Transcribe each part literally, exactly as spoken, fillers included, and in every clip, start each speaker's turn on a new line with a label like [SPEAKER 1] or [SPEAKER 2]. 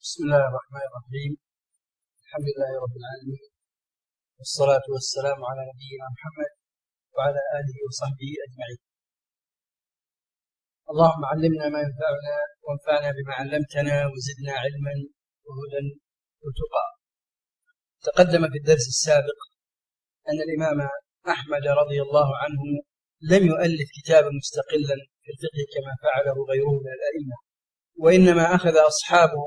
[SPEAKER 1] بسم الله الرحمن الرحيم. الحمد لله رب العالمين، والصلاة والسلام على نبينا محمد وعلى آله وصحبه أجمعين. اللهم علمنا ما ينفعنا وانفعنا بما علمتنا وزدنا علما وهدى وتقى. تقدم في الدرس السابق أن الإمام أحمد رضي الله عنه لم يؤلف كتابا مستقلا في الفقه كما فعله غيره من الأئمة، وإنما أخذ أصحابه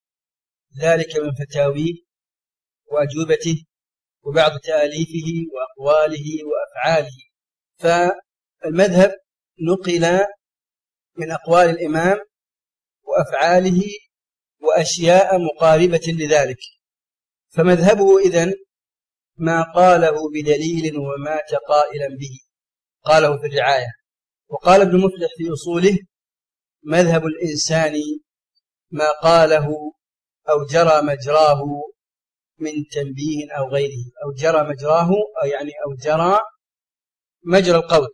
[SPEAKER 1] ذلك من فتاويه وأجوبته وبعض تأليفه وأقواله وأفعاله. فالمذهب نقل من أقوال الإمام وأفعاله وأشياء مقاربة لذلك، فمذهبه إذن ما قاله بدليل ومات قائلا به، قاله في الرعاية. وقال ابن مفلح في أصوله: مذهب الإنسان ما قاله أو جرى مجراه من تنبيه أو غيره، أو جرى مجراه أو يعني أو جرى مجرى القول.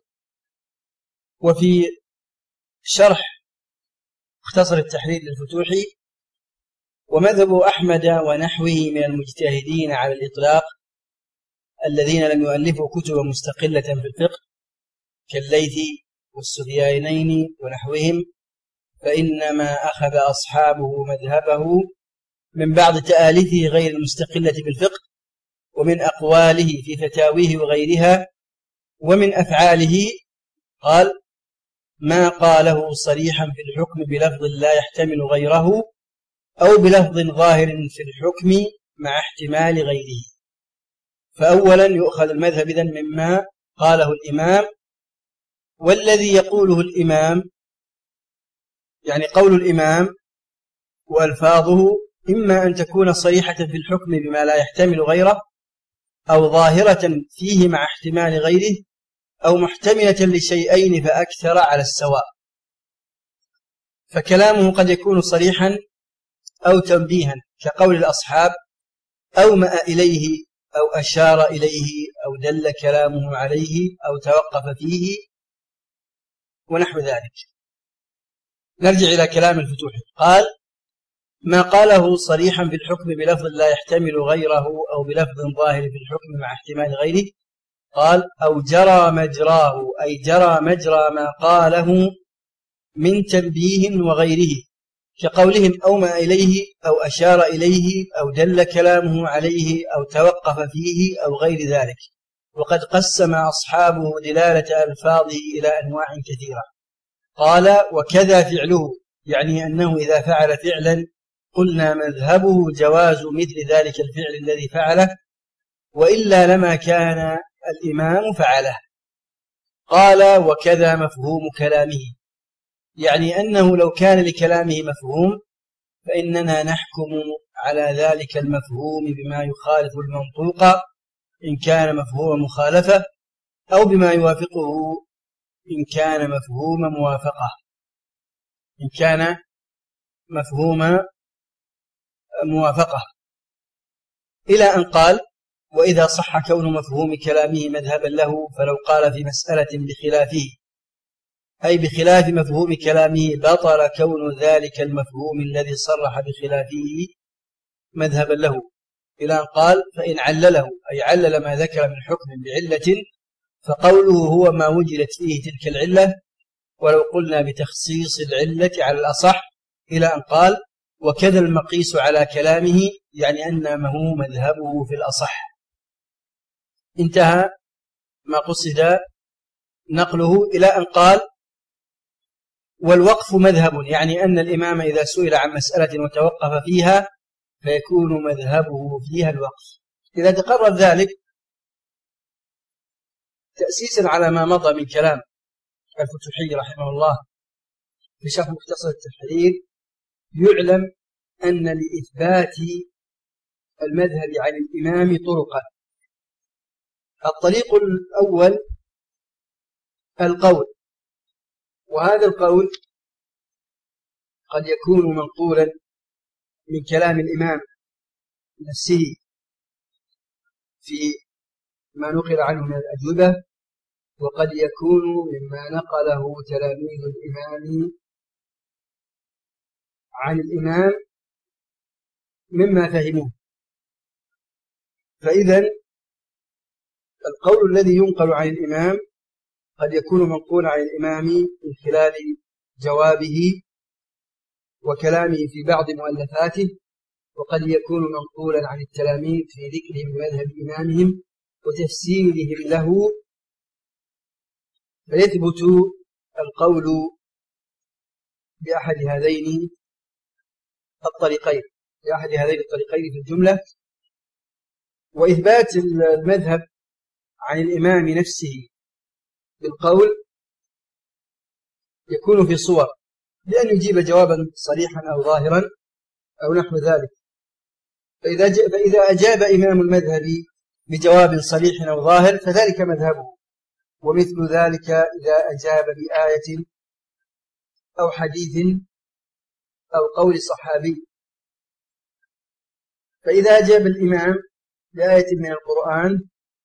[SPEAKER 1] وفي شرح مختصر التحرير للفتوحي: ومذهب أحمد ونحوه من المجتهدين على الإطلاق الذين لم يؤلفوا كتبا مستقلة في الفقه كالليث والسفيانين ونحوهم، فإنما أخذ أصحابه مذهبه من بعض تآليفه غير المستقلة بالفقه، ومن أقواله في فتاويه وغيرها، ومن أفعاله. قال: ما قاله صريحا في الحكم بلفظ لا يحتمل غيره، أو بلفظ ظاهر في الحكم مع احتمال غيره. فأولا يؤخذ المذهب إذن مما قاله الإمام، والذي يقوله الإمام يعني قول الإمام وألفاظه إما أن تكون صريحة في الحكم بما لا يحتمل غيره، أو ظاهرة فيه مع احتمال غيره، أو محتملة لشيئين فأكثر على السواء. فكلامه قد يكون صريحا أو تنبيها كقول الأصحاب، أو مأ إليه أو أشار إليه أو دل كلامه عليه أو توقف فيه ونحو ذلك. نرجع إلى كلام الفتوحي. قال: ما قاله صريحا في الحكم بلفظ لا يحتمل غيره، أو بلفظ ظاهر في الحكم مع احتمال غيره. قال: أو جرى مجراه، أي جرى مجرى ما قاله من تنبيه وغيره، كقولهم أومأ إليه أو أشار إليه أو دل كلامه عليه أو توقف فيه أو غير ذلك. وقد قسم أصحابه دلالة ألفاظه إلى أنواع كثيرة. قال: وكذا فعله، يعني أنه إذا فعل فعلا قلنا مذهبه جواز مثل ذلك الفعل الذي فعله، وإلا لما كان الإمام فعله. قال: وكذا مفهوم كلامه، يعني أنه لو كان لكلامه مفهوم فإننا نحكم على ذلك المفهوم بما يخالف المنطوق إن كان مفهوم مخالفة، أو بما يوافقه إن كان مفهوم موافقة إن كان مفهوم موافقة إلى أن قال: وإذا صح كون مفهوم كلامه مذهبا له، فلو قال في مسألة بخلافه، أي بخلاف مفهوم كلامه، بطل كون ذلك المفهوم الذي صرح بخلافه مذهبا له. إلى أن قال: فإن علله، أي علل ما ذكر من حكم بعلة، فقوله هو ما وجدت فيه تلك العلة، ولو قلنا بتخصيص العلة على الأصح. إلى أن قال: وكذا المقيس على كلامه، يعني أنه مذهبه في الأصح. انتهى ما قصد نقله إلى أن قال: والوقف مذهب، يعني أن الإمام إذا سئل عن مسألة وتوقف فيها فيكون مذهبه فيها الوقف. إذا تقرر ذلك تأسيسا على ما مضى من كلام الفتوحي رحمه الله في شرح مختصر التحرير، يعلم أن لإثبات المذهب عن الإمام طرقا. الطريق الأول القول، وهذا القول قد يكون منقولا من كلام الإمام نفسه في ما نقل عنه من الأجوبة، وقد يكون مما نقله تلاميذ الإمام عن الإمام مما فهموه. فإذا القول الذي ينقل عن الإمام قد يكون منقول عن الإمام من خلال جوابه وكلامه في بعض مؤلفاته، وقد يكون منقولا عن التلاميذ في ذكرهم مذهب إمامهم وتفسيرهم له، فيثبت القول بأحد هذين الطريقين بأحد هذين الطريقين في الجملة. وإثبات المذهب عن الإمام نفسه بالقول يكون في صور، بأن يجيب جوابا صريحا أو ظاهرا أو نحو ذلك. فإذا, فإذا أجاب إمام المذهب بجواب صريح أو ظاهر فذلك مذهبه، ومثل ذلك إذا أجاب بآية أو حديث أو قول صحابي. فإذا أجاب الإمام بآية من القرآن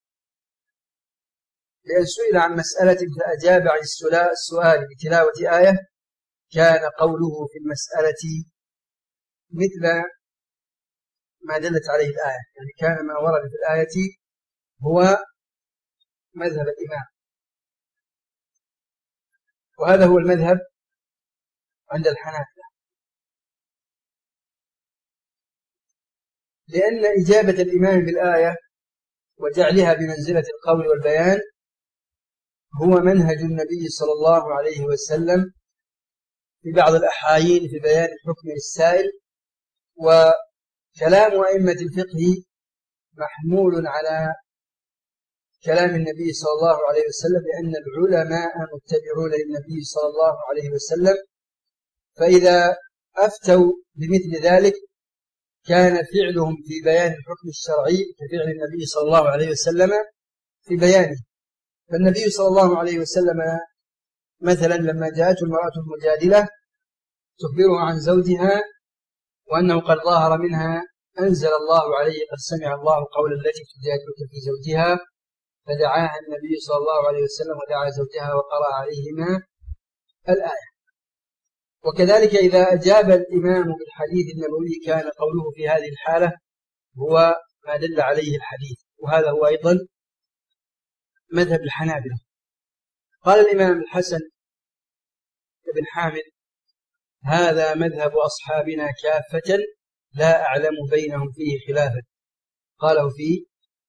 [SPEAKER 1] لأن سئل عن مسألة فأجاب عن السؤال بتلاوة آية، كان قوله في المسألة مثل ما دلت عليه الآية، يعني كان ما ورد في الآية هو مذهب الإمام. وهذا هو المذهب عند الحنابلة، لأن إجابة الإمام بالآية وجعلها بمنزلة القول والبيان هو منهج النبي صلى الله عليه وسلم في بعض الأحايين في بيان الحكم للسائل. وكلام أئمة الفقه محمول على كلام النبي صلى الله عليه وسلم، لأن العلماء متبعون للنبي صلى الله عليه وسلم، فإذا أفتوا بمثل ذلك كان فعلهم في بيان الحكم الشرعي كفعل النبي صلى الله عليه وسلم في بيانه. فالنبي صلى الله عليه وسلم مثلا لما جاءته المرأة المجادلة تخبره عن زوجها وأنه قد ظاهر منها، أنزل الله عليه قد سمع الله قول التي تجادلك في زوجها، فدعاها النبي صلى الله عليه وسلم ودعا زوجها وقرأ عليهما الآية. وكذلك إذا أجاب الإمام بالحديث النبوي كان قوله في هذه الحالة هو ما دل عليه الحديث، وهذا هو أيضا مذهب الحنابلة. قال الإمام الحسن بن حامد: هذا مذهب أصحابنا كافة لا أعلم بينهم فيه خلافا. قاله في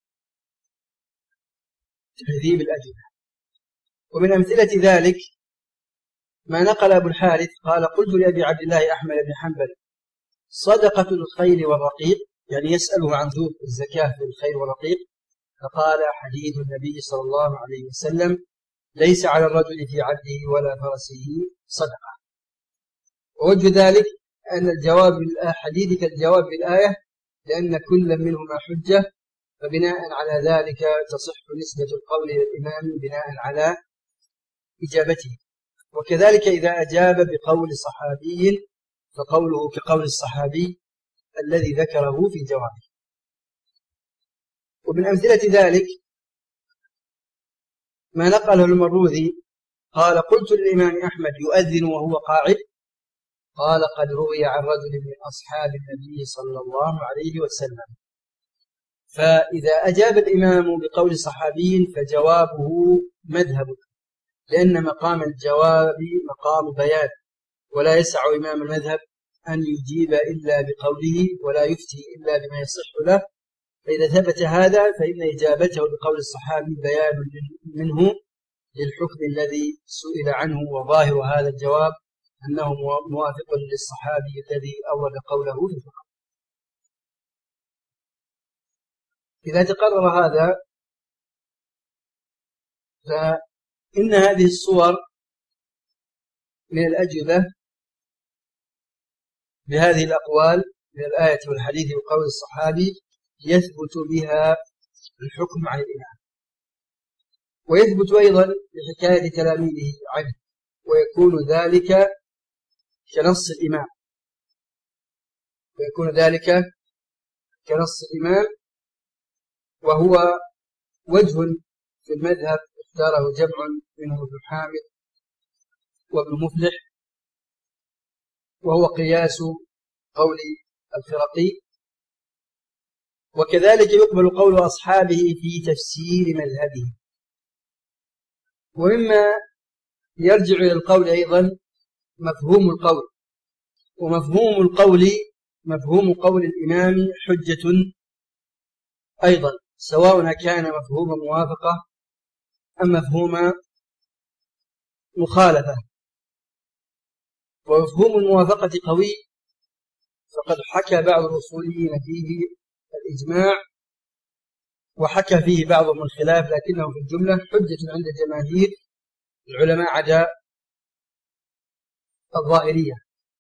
[SPEAKER 1] تهذيب الأجوبة. ومن أمثلة ذلك ما نقل أبو الحارث قال: قلت لأبي عبد الله أحمد بن حنبل: صدقة الخيل والرقيق، يعني يسأله عن ذوق الزكاة في الخيل والرقيق، فقال: حديث النبي صلى الله عليه وسلم: ليس على الرجل في عبده ولا فرسه صدقة. ووجه ذلك أن الجواب بالحديث كالجواب بالآية، لأن كل منهما حجة، فبناء على ذلك تصح نسبة القول إلى الإمام بناء على إجابته. وكذلك إذا أجاب بقول صحابي فقوله كقول الصحابي الذي ذكره في جوابه. ومن أمثلة ذلك ما نقله المروذي قال: قلت للإمام أحمد: يؤذن وهو قاعد؟ قال: قد روي عن رجل من أصحاب النبي صلى الله عليه وسلم. فإذا أجاب الإمام بقول صحابي فجوابه مذهب، لأن مقام الجواب مقام بيان، ولا يسع إمام المذهب أن يجيب إلا بقوله ولا يفتي إلا بما يصح له. فإذا ثبت هذا فإن إجابته بقول الصحابي بيان منه للحكم الذي سئل عنه، وظاهر هذا الجواب أنه موافق للصحابي الذي أورد قوله في الفقه. إذا تقرر هذا فإن هذه الصور من الأجوبة بهذه الأقوال من الآية والحديث وقول الصحابي يثبت بها الحكم عن الإمام، ويثبت أيضا بحكاية تلاميذه عنه، ويكون ذلك كنص الإمام ويكون ذلك كنص الإمام وهو وجه في المذهب اختاره جمع منهم ابن حامد وابن مفلح، وهو قياس قول الفرقي وكذلك يقبل قول أصحابه في تفسير مذهبه. ومما يرجع إلى القول أيضا مفهوم القول، ومفهوم القول مفهوم قول الإمام حجة أيضا، سواء كان مفهوم موافقة أم مفهوم مخالفة. ومفهوم الموافقة قوي، فقد حكى بعض الأصوليين فيه الإجماع، وحكى فيه بعضهم الخلاف، لكنه في الجملة حجة عند جماهير العلماء عدا الظاهرية.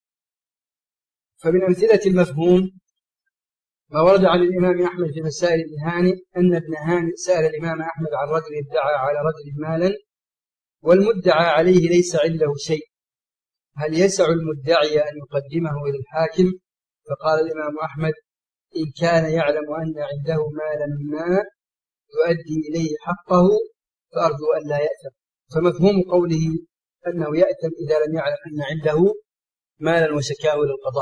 [SPEAKER 1] فمن أمثلة المفهوم ما ورد عن الإمام أحمد في مسائل ابن هانئ أن ابن هانئ سأل الإمام أحمد عن رجل ادعى على رجل مالا والمدعى عليه ليس عنده شيء، هل يسع المدعي أن يقدمه إلى الحاكم؟ فقال الإمام أحمد: إن كان يعلم أن عنده مالا ما يؤدي إليه حقه فأرجو أن لا يأثم. فمفهوم قوله أنه يأثم إذا لم يعلم أن عنده مالا وشكاه إلى القضاء.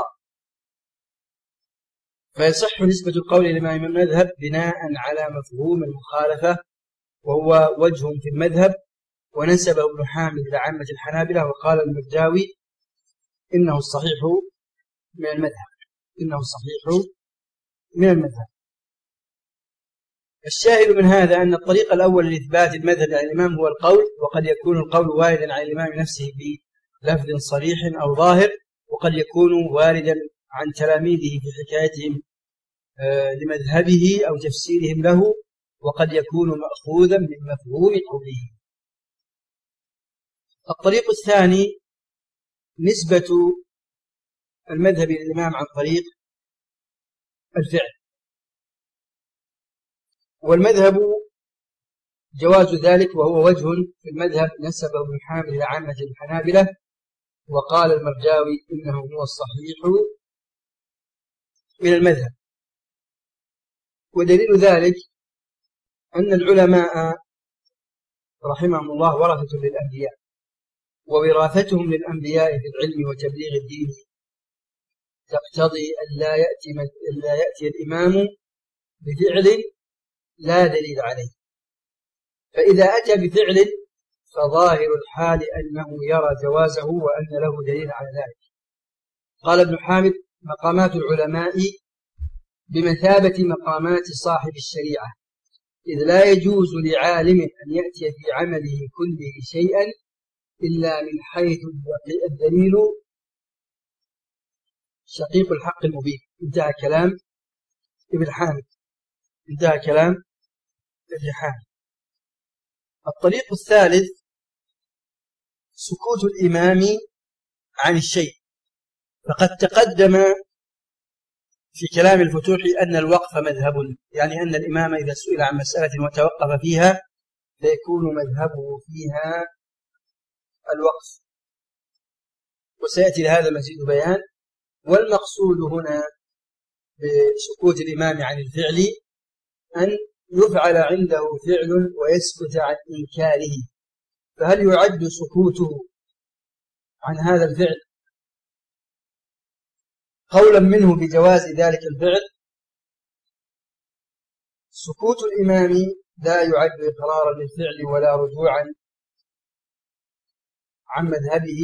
[SPEAKER 1] فيصح نسبة القول للإمام المذهب بناء على مفهوم المخالفة، وهو وجه في المذهب. ونسبه ابن حامد إلى عامة الحنابلة، وقال المرداوي إنه الصحيح من المذهب إنه الصحيح من المذهب. الشاهد من هذا أن الطريق الأول لإثبات المذهب عن الإمام هو القول، وقد يكون القول واردا عن الإمام نفسه بلفظ صريح أو ظاهر، وقد يكون واردا عن تلاميذه في حكايتهم لمذهبه أو تفسيرهم له، وقد يكون مأخوذا من مفهوم قوله. الطريق الثاني نسبة المذهب للإمام عن طريق الفعل، والمذهب جواز ذلك، وهو وجه في المذهب نسبه ابن حامد إلى عامة الحنابلة، وقال المرداوي إنه هو الصحيح من المذهب. ودليل ذلك أن العلماء رحمهم الله ورثة للأنبياء، ووراثتهم للأنبياء في العلم وتبليغ الدين تقتضي أن لا يأتي, لا يأتي الإمام بفعل لا دليل عليه، فإذا أتى بفعل فظاهر الحال أنه يرى جوازه وأن له دليل على ذلك. قال ابن حامد: مقامات العلماء بمثابة مقامات صاحب الشريعة، إذ لا يجوز لعالم أن يأتي في عمله كله شيئا إلا من حيث الدليل شقيق الحق المبين. انتهى كلام ابن حامد انتهى كلام ابن حامد. الطريق الثالث سكوت الإمام عن الشيء، فقد تقدم في كلام الفتوح أن الوقف مذهب، يعني أن الإمام إذا سئل عن مسألة وتوقف فيها فيكون مذهبه فيها الوقف، وسيأتي لهذا مزيد بيان. والمقصود هنا بسكوت الإمام عن الفعل أن يفعل عنده فعل ويسكت عن إنكاره، فهل يعد سكوته عن هذا الفعل قولا منه بجواز ذلك الفعل؟ سكوت الإمام لا يعد إقرارا للفعل ولا رجوعا عن مذهبه،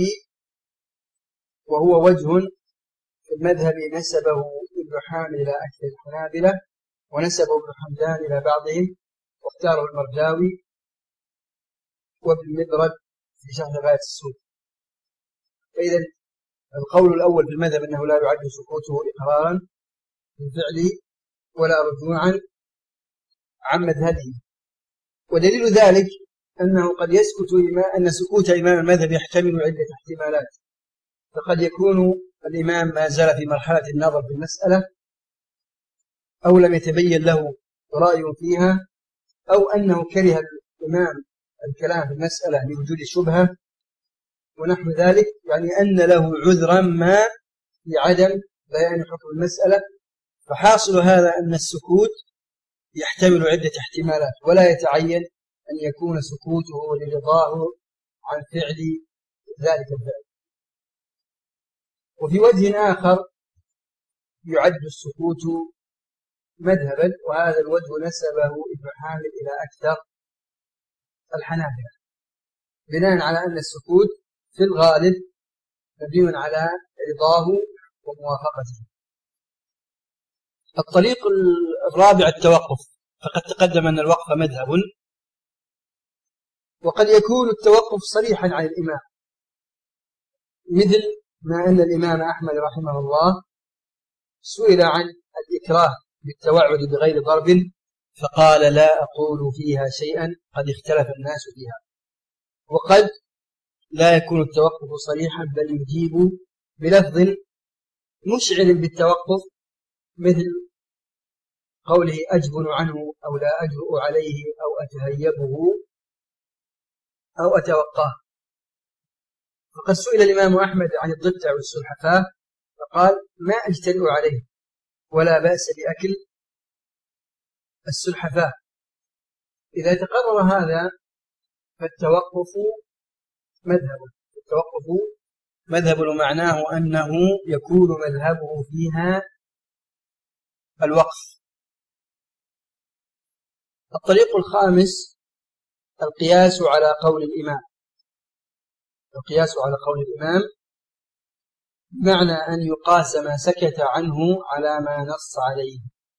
[SPEAKER 1] وهو وجه في المذهب نسبه ابن حامد إلى أكثر الحنابلة، ونسبه ابن حمدان إلى بعضهم، واختاره المرداوي وابن مدرد في شرح غاية السود. فإذا القول الأول في المذهب أنه لا يعد سكوته إقرارا بالفعل ولا رجوعا عن مذهبه. ودليل ذلك أنه قد يسكت أن سكوت إمام المذهب يحتمل عدة احتمالات، فقد يكون الإمام ما زال في مرحلة النظر في المسألة، أو لم يتبين له رأي فيها، أو أنه كره الإمام الكلام في المسألة لوجود شبهة ونحو ذلك، يعني أن له عذرا ما لعدم بيان حكم المسألة. فحاصل هذا أن السكوت يحتمل عدة احتمالات، ولا يتعين أن يكون سكوته لرضاه عن فعل ذلك الفعل. وفي وجه آخر يعد السكوت مذهبا، وهذا الوجه نسبه ابن حامد إلى أكثر الحنابلة بناء على أن السكوت في الغالب مبني على رضاه وموافقته. الطريق الرابع التوقف، فقد تقدم أن الوقف مذهب، وقد يكون التوقف صريحا عن الإمام، مثل ما أن الإمام أحمد رحمه الله سئل عن الإكراه بالتوعد بغير ضرب فقال لا أقول فيها شيئا قد اختلف الناس فيها. وقد لا يكون التوقف صريحا بل يجيب بلفظ مشعر بالتوقف، مثل قوله أجبن عنه أو لا أجرؤ عليه أو أتهيبه أو أتوقاه. فقد سئل الإمام أحمد عن الضفدع والسلحفاة فقال ما أجترئ عليه ولا بأس بأكل السلحفاة. إذا تقرر هذا فالتوقف مذهب، التوقف مذهب معناه أنه يكون مذهبه فيها الوقف. الطريق الخامس القياس على قول الإمام، القياس على قول الإمام بمعنى أن يقاس ما سكت عنه على ما نص عليه.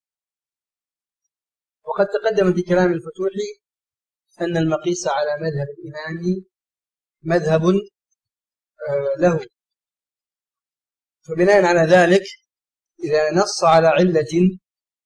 [SPEAKER 1] وقد تقدم في كلام الفتوح أن المقيس على مذهب الإمام مذهب له، فبناء على ذلك إذا نص على علة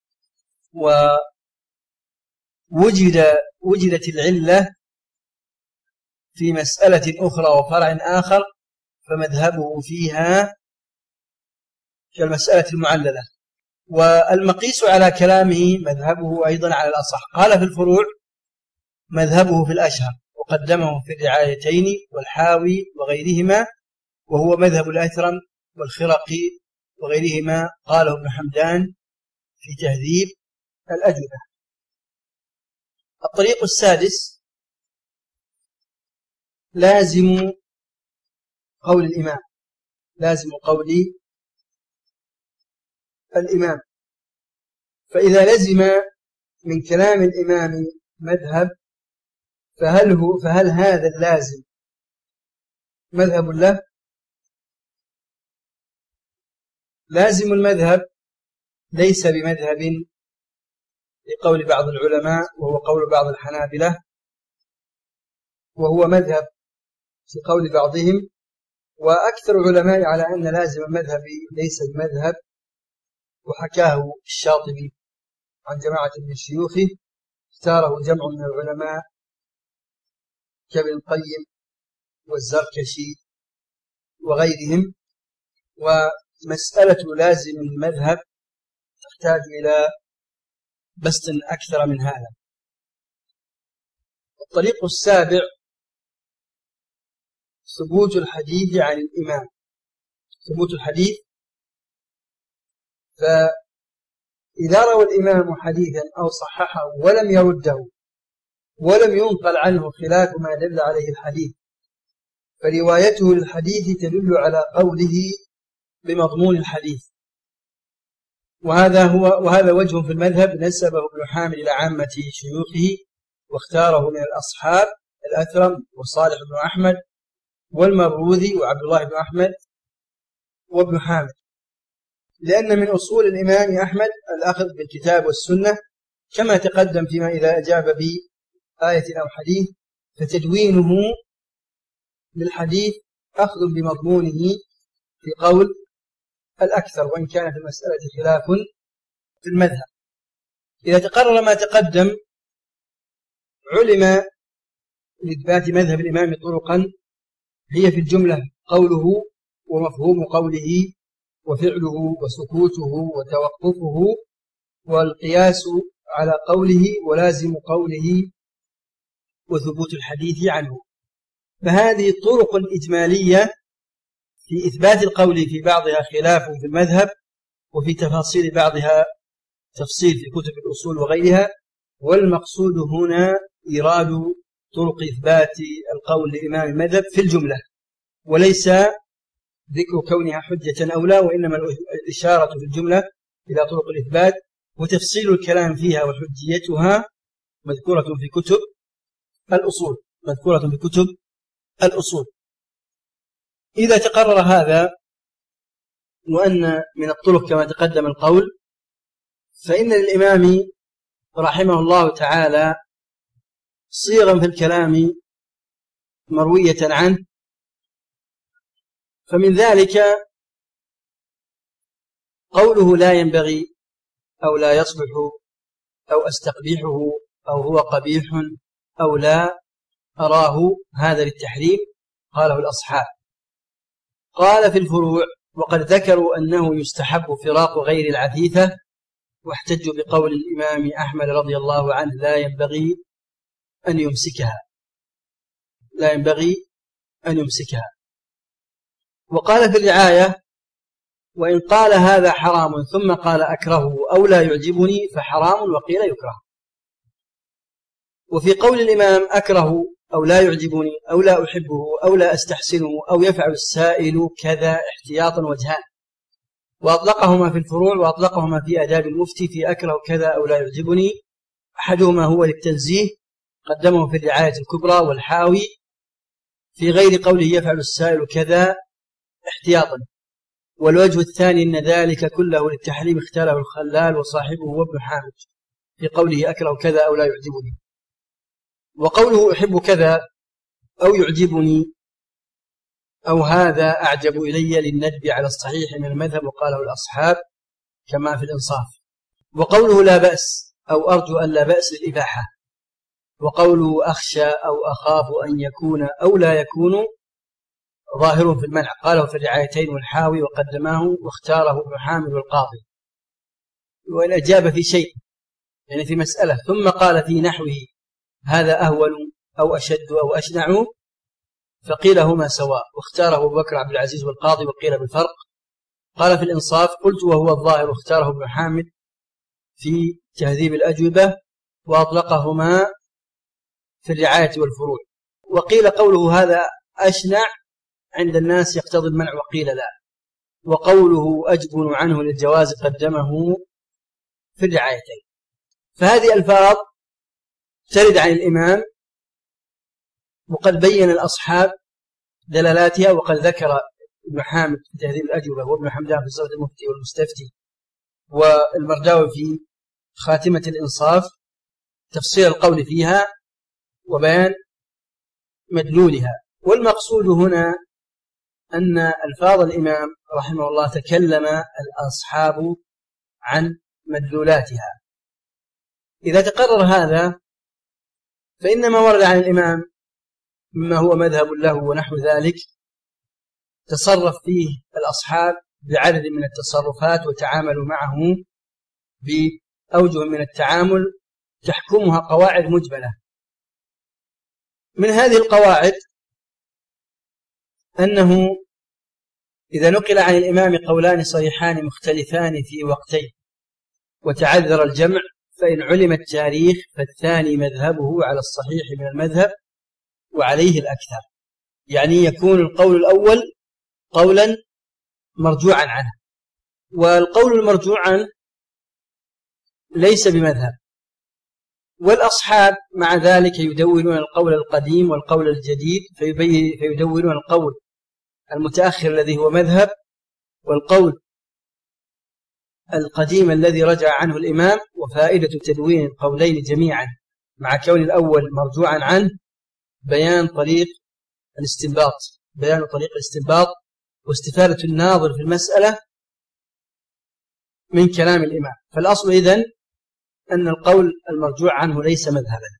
[SPEAKER 1] ووجد وجدت العلة في مسألة أخرى وفرع آخر فمذهبه فيها كالمسألة المعللة. والمقيس على كلامه مذهبه أيضا على الأصح. قال في الفروع مذهبه في الأشهر وقدمه في الرعايتين والحاوي وغيرهما، وهو مذهب الأثرم والخرقي وغيرهما، قاله ابن حمدان في تهذيب الأجوبة. الطريق السادس لازم قول الإمام، لازم قول الإمام. فإذا لزم من كلام الإمام مذهب فهل, هو فهل هذا اللازم مذهب له؟ لازم المذهب ليس بمذهب لقول بعض العلماء وهو قول بعض الحنابلة، وهو مذهب في قول بعضهم، وأكثر العلماء على أن لازم المذهب ليس بمذهب، وحكاه الشاطبي عن جماعة من الشيوخ اختاره جمع من العلماء كابن القيم والزركشي وغيرهم. ومسألة لازم المذهب تحتاج إلى بسط أكثر من هذا. الطريق السابع ثبوت الحديث عن الإمام، ثبوت الحديث. فإذا روى الإمام حديثا أو صححه ولم يرده ولم ينقل عنه خلاف ما دل عليه الحديث فروايته للحديث تدل على قوله بمضمون الحديث. وهذا هو وهذا وجه في المذهب نسبه ابن حامد إلى عامة شيوخه، واختاره من الأصحاب الأثرم وصالح بن أحمد والمروذي وعبد الله بن أحمد وابن حامد، لأن من أصول الإمام أحمد الأخذ بالكتاب والسنة كما تقدم فيما إذا أجاب بآية أو حديث فتدوينه للحديث أخذ بمضمونه في قول الأكثر، وإن كان في المسألة خلاف في المذهب. إذا تقرر ما تقدم علم لإثبات مذهب الإمام طرقا هي في الجملة قوله ومفهوم قوله وفعله وسكوته وتوقفه والقياس على قوله ولازم قوله وثبوت الحديث عنه. فهذه طرق إجمالية في إثبات القول في بعضها خلاف في المذهب، وفي تفاصيل بعضها تفصيل في كتب الأصول وغيرها. والمقصود هنا إيراد طرق إثبات القول لإمام المذهب في الجملة، وليس ذكر كونها حجة أو لا، وإنما الإشارة في الجملة إلى طرق الإثبات وتفصيل الكلام فيها وحجيتها مذكورة في كتب الأصول مذكورة في كتب الأصول. إذا تقرر هذا وأن من الطرق كما تقدم القول، فإن للإمام رحمه الله تعالى صيغا في الكلام مروية عنه، فمن ذلك قوله لا ينبغي أو لا يصلح أو أستقبيحه أو هو قبيح أو لا أراه، هذا للتحريم قاله الأصحاب. قال في الفروع وقد ذكروا أنه يستحب فراق غير العفيفة، واحتجوا بقول الإمام أحمد رضي الله عنه لا ينبغي أن يمسكها لا ينبغي أن يمسكها. وقال في الرعاية وإن قال هذا حرام ثم قال أكرهه أو لا يعجبني فحرام وقيل يكره. وفي قول الإمام أكره أو لا يعجبني أو لا أحبه أو لا أستحسنه أو يفعل السائل كذا احتياطا وجهان، وأطلقهما في الفروع وأطلقهما في آداب المفتي في أكره كذا أو لا يعجبني. أحدهما هو للتنزيه قدمه في الرعاية الكبرى والحاوي في غير قوله يفعل السائل كذا احتياطا، والوجه الثاني أن ذلك كله للتحريم اختاره الخلال وصاحبه وابن حامد في قوله أكره كذا أو لا يعجبني. وقوله أحب كذا أو يعجبني أو هذا أعجب إلي للندب على الصحيح من المذهب وقاله الأصحاب كما في الإنصاف. وقوله لا بأس أو أرجو أن لا بأس للإباحة. وقوله أخشى أو أخاف أن يكون أو لا يكون ظاهر في المنع، قاله في الرعايتين والحاوي وقدماه واختاره ابن حامد والقاضي. وإن أجاب في شيء يعني في مسألة ثم قال في نحوه هذا أهون أو أشد أو أشنع فقيل هما سواء، واختاره أبو بكر عبد العزيز والقاضي وقيل بالفرق. قال في الإنصاف قلت وهو الظاهر، واختاره ابن حامد في تهذيب الأجوبة وأطلقهما في الرعاية والفروع. وقيل قوله هذا أشنع عند الناس يقتضي المنع وقيل لا. وقوله أجبن عنه للجواز قدمه في الرعايتين. فهذه ألفاظ ترد عن الإمام وقد بين الأصحاب دلالاتها، وقد ذكر ابن حامد في تهذيب الأجوبة وابن حمدان في صوت المفتي والمستفتي والمرداوي في خاتمة الإنصاف تفصيل القول فيها وبيان مدلولها. والمقصود هنا أن ألفاظ الإمام رحمه الله تكلم الأصحاب عن مدلولاتها. إذا تقرر هذا فإن ما ورد عن الإمام مما هو مذهب له ونحو ذلك تصرف فيه الأصحاب بعدد من التصرفات وتعاملوا معه بأوجه من التعامل تحكمها قواعد مجملة. من هذه القواعد أنه إذا نقل عن الإمام قولان صريحان مختلفان في وقتين وتعذر الجمع فإن علم التاريخ فالثاني مذهبه على الصحيح من المذهب وعليه الأكثر، يعني يكون القول الأول قولا مرجوعا عنه، والقول المرجوع عنه ليس بمذهب. والأصحاب مع ذلك يدونون القول القديم والقول الجديد، فيدونون القول المتأخر الذي هو مذهب والقول القديم الذي رجع عنه الإمام. وفائدة تدوين القولين جميعا مع كون الأول مرجوعا عنه بيان طريق الاستنباط بيان طريق الاستنباط واستفادة الناظر في المسألة من كلام الإمام. فالأصل إذن أن القول المرجوع عنه ليس مذهبا.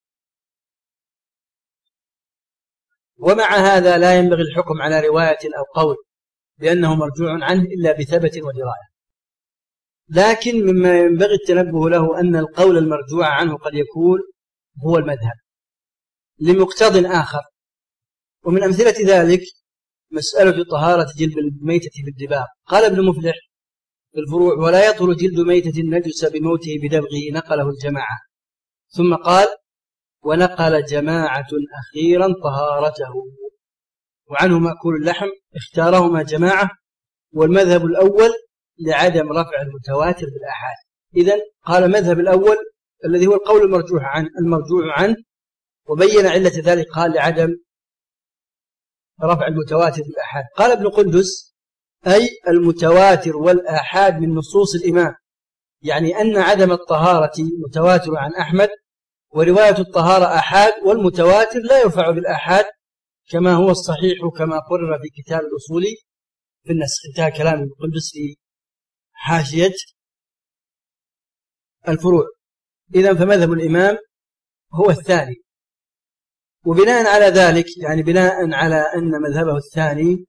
[SPEAKER 1] ومع هذا لا ينبغي الحكم على رواية أو قول بأنه مرجوع عنه إلا بثبت ودراية. لكن مما ينبغي التنبه له أن القول المرجوع عنه قد يكون هو المذهب لمقتض آخر. ومن أمثلة ذلك مسألة طهارة جلد الميتة بالدباغ. قال ابن مفلح في الفروع ولا يطهر جلد ميتة النجس بموته بدبغه، نقله الجماعة. ثم قال ونقل جماعة أخيرا طهارته، وعنه مأكول اللحم اختارهما جماعة، والمذهب الأول لعدم رفع المتواتر بالآحاد. إذن قال مذهب الأول الذي هو القول المرجوح عنه المرجوح عنه وبين علة ذلك، قال لعدم رفع المتواتر بالآحاد. قال ابن قندس أي المتواتر والآحاد من نصوص الإمام، يعني أن عدم الطهارة متواتر عن أحمد، ورواية الطهارة آحاد، والمتواتر لا يرفع بالآحاد كما هو الصحيح كما قرر في كتاب الأصول في النسخ. انتهى كلام ابن قندس في حاشية الفروع. إذن فمذهب الإمام هو الثاني، وبناء على ذلك يعني بناء على أن مذهبه الثاني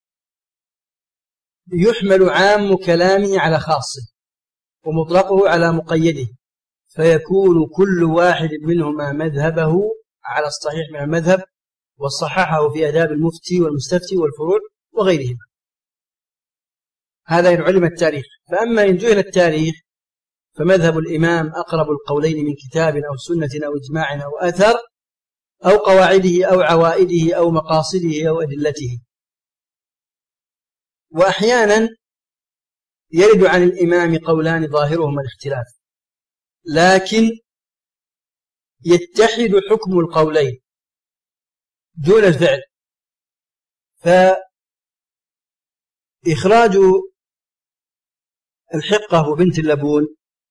[SPEAKER 1] يحمل عام كلامه على خاصه ومطلقه على مقيده، فيكون كل واحد منهما مذهبه على الصحيح من المذهب، وصححه في آداب المفتي والمستفتي والفروع وغيرهما. هذا إن علم التاريخ. فأما إن جهل التاريخ فمذهب الإمام أقرب القولين من كتاب أو سنة أو إجماع أو أثر أو قواعده أو عوائده أو مقاصده أو أدلته. وأحيانا يرد عن الإمام قولان ظاهرهما الاختلاف، لكن يتحد حكم القولين دون الفعل. فإخراج الحقة وبنت اللبون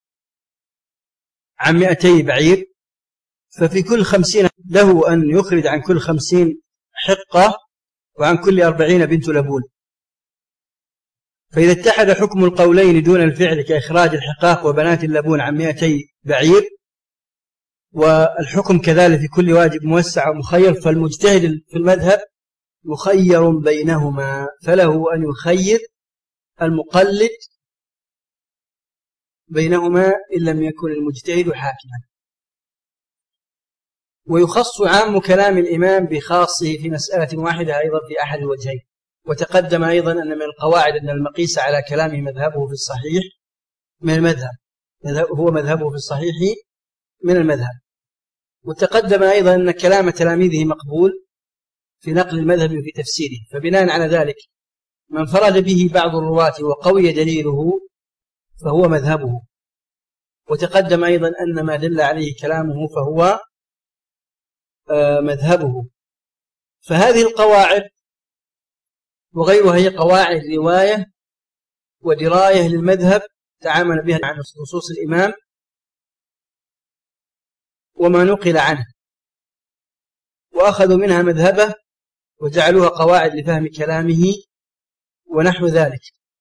[SPEAKER 1] عن مئتي بعير، ففي كل خمسين له أن يخرج عن كل خمسين حقة وعن كل أربعين بنت لبون. فإذا اتحد حكم القولين دون الفعل كإخراج الحقاق وبنات اللبون عن مئتي بعير، والحكم كذلك في كل واجب موسع ومخير، فالمجتهد في المذهب مخير بينهما، فله أن يخير المقلد بينهما إن لم يكن المجتهد حاكما. ويخص عام كلام الإمام بخاصه في مسألة واحدة أيضا في أحد الوجهين. وتقدم أيضا أن من القواعد أن المقيس على كلامه مذهبه في الصحيح من المذهب، هو مذهبه في الصحيح من المذهب. وتقدم أيضا أن كلام تلاميذه مقبول في نقل المذهب في تفسيره، فبناء على ذلك من فرد به بعض الرواة وقوي دليله فهو مذهبه. وتقدم أيضا أن ما دل عليه كلامه فهو مذهبه. فهذه القواعد وغيرها هي قواعد رواية ودراية للمذهب تعامل بها عن نصوص الإمام وما نقل عنه، وأخذوا منها مذهبه وجعلوها قواعد لفهم كلامه ونحو ذلك.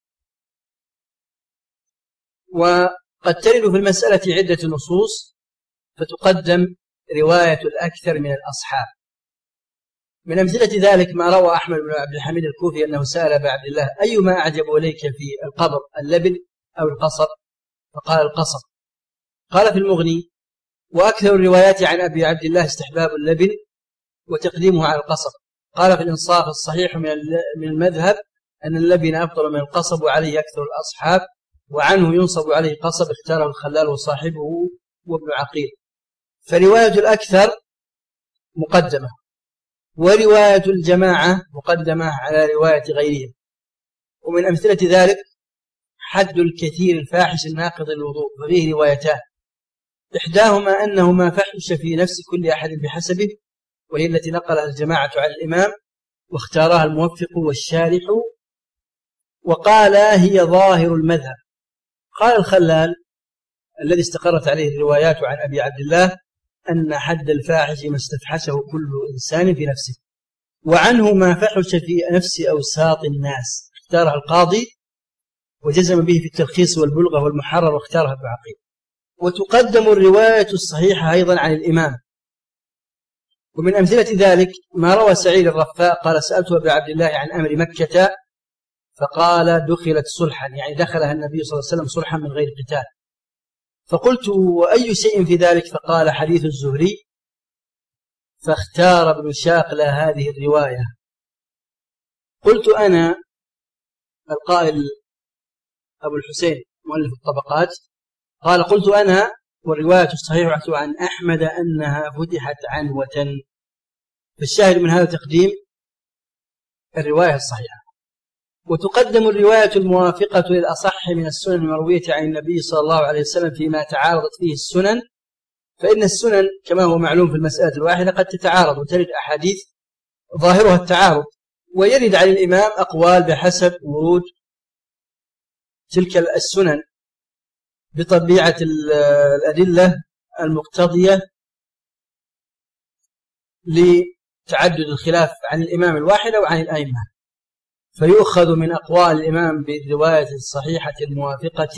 [SPEAKER 1] وقد ترد في المسألة عدة نصوص فتقدم رواية الأكثر من الأصحاب. من أمثلة ذلك ما روى أحمد بن عبد الحميد الكوفي أنه سأل أبا عبد الله أيما أعجب إليك في القبر اللبن أو القصب؟ فقال القصب. قال في المغني وأكثر الروايات عن أبي عبد الله استحباب اللبن وتقديمه على القصب. قال في الإنصاف الصحيح من المذهب أن اللبن أفضل من القصب وعليه أكثر الأصحاب، وعنه ينصب عليه قصب اختاره الخلال وصاحبه وابن عقيل. فرواية الأكثر مقدمة، ورواية الجماعة مقدمة على رواية غيرهم. ومن أمثلة ذلك حد الكثير الفاحش الناقض الوضوء، ففيه روايتان، إحداهما أنه ما فحش في نفس كل أحد بحسبه، وهي التي نقلها الجماعة على الإمام واختارها الموفق والشارح وقال هي ظاهر المذهب. قال الخلال الذي استقرت عليه الروايات عن أبي عبد الله أن حد الفاحش ما استفحشه كل إنسان في نفسه، وعنه ما فحش في نفس أوساط الناس، اختارها القاضي وجزم به في التلخيص والبلغة والمحرر واختارها ابن عقيل. وتقدم الرواية الصحيحة أيضا عن الإمام. ومن أمثلة ذلك ما روى سعيد الرفاء قال سألت أبي عبد الله عن أمر مكة فقال دخلت صلحا، يعني دخلها النبي صلى الله عليه وسلم صلحا من غير قتال. فقلت وأي شيء في ذلك؟ فقال حديث الزهري، فاختار ابن شاقلة هذه الرواية. قلت أنا القائل أبو الحسين مؤلف الطبقات قال قلت أنا والرواية الصحيحة عن أحمد أنها فتحت عنوة. فالشاهد من هذا تقديم الرواية الصحيحة. وتقدم الرواية الموافقة للأصح من السنن المروية عن النبي صلى الله عليه وسلم فيما تعارضت فيه السنن، فإن السنن كما هو معلوم في المسألة الواحدة قد تتعارض وترد أحاديث ظاهرها التعارض، ويرد عن الإمام أقوال بحسب ورود تلك السنن بطبيعة الأدلة المقتضية لتعدد الخلاف عن الإمام الواحد وعن الأئمة، فيؤخذ من أقوال الإمام بالرواية الصحيحة الموافقة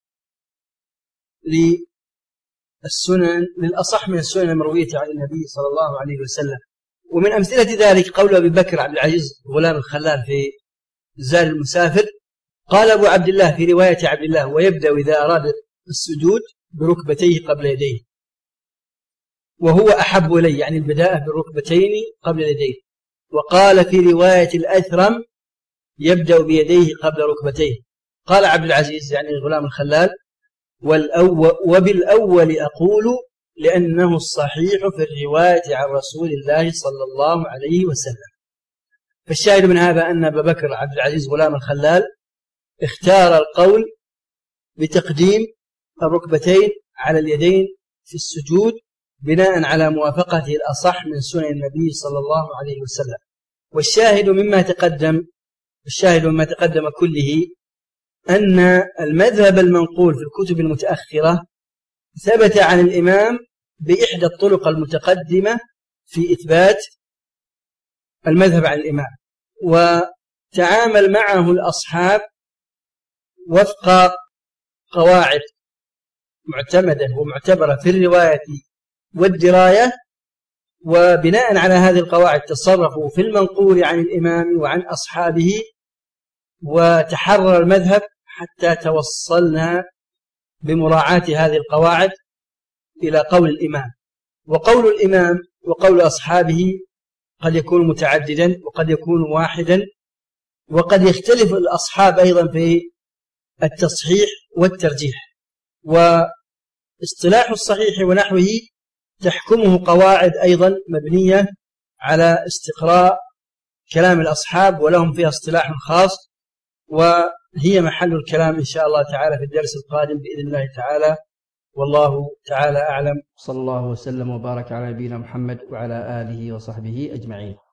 [SPEAKER 1] للسنن للأصح من السنن المروية عن النبي صلى الله عليه وسلم. ومن أمثلة ذلك قول أبي بكر عبد العزيز غلام الخلال في زاد المسافر، قال أبو عبد الله في رواية عبد الله: ويبدأ إذا أراد السجود بركبتيه قبل يديه، وهو أحب إلي، يعني البداءة بالركبتين قبل يديه. وقال في رواية الأثرم: يبدأ بيديه قبل ركبتيه. قال عبد العزيز يعني غلام الخلال: والأول وبالأول أقول لأنه الصحيح في الرواية عن رسول الله صلى الله عليه وسلم. فالشاهد من هذا أن أبا بكر عبد العزيز غلام الخلال اختار القول بتقديم الركبتين على اليدين في السجود بناء على موافقته الأصح من سنن النبي صلى الله عليه وسلم. والشاهد مما تقدم الشاهد مما تقدم كله أن المذهب المنقول في الكتب المتأخرة ثبت عن الإمام بإحدى الطرق المتقدمة في إثبات المذهب عن الإمام، وتعامل معه الأصحاب وفق قواعد معتمدة ومعتبرة في الرواية والدراية، وبناء على هذه القواعد تصرفوا في المنقول عن الإمام وعن أصحابه، وتحرر المذهب حتى توصلنا بمراعاة هذه القواعد إلى قول الإمام. وقول الإمام وقول أصحابه قد يكون متعددا وقد يكون واحدا، وقد يختلف الأصحاب أيضا في التصحيح والترجيح. واصطلاح الصحيح ونحوه تحكمه قواعد أيضا مبنية على استقراء كلام الأصحاب، ولهم فيها اصطلاح خاص، وهي محل الكلام إن شاء الله تعالى في الدرس القادم بإذن الله تعالى، والله تعالى أعلم. صلى الله وسلم وبارك على نبينا محمد وعلى آله وصحبه أجمعين.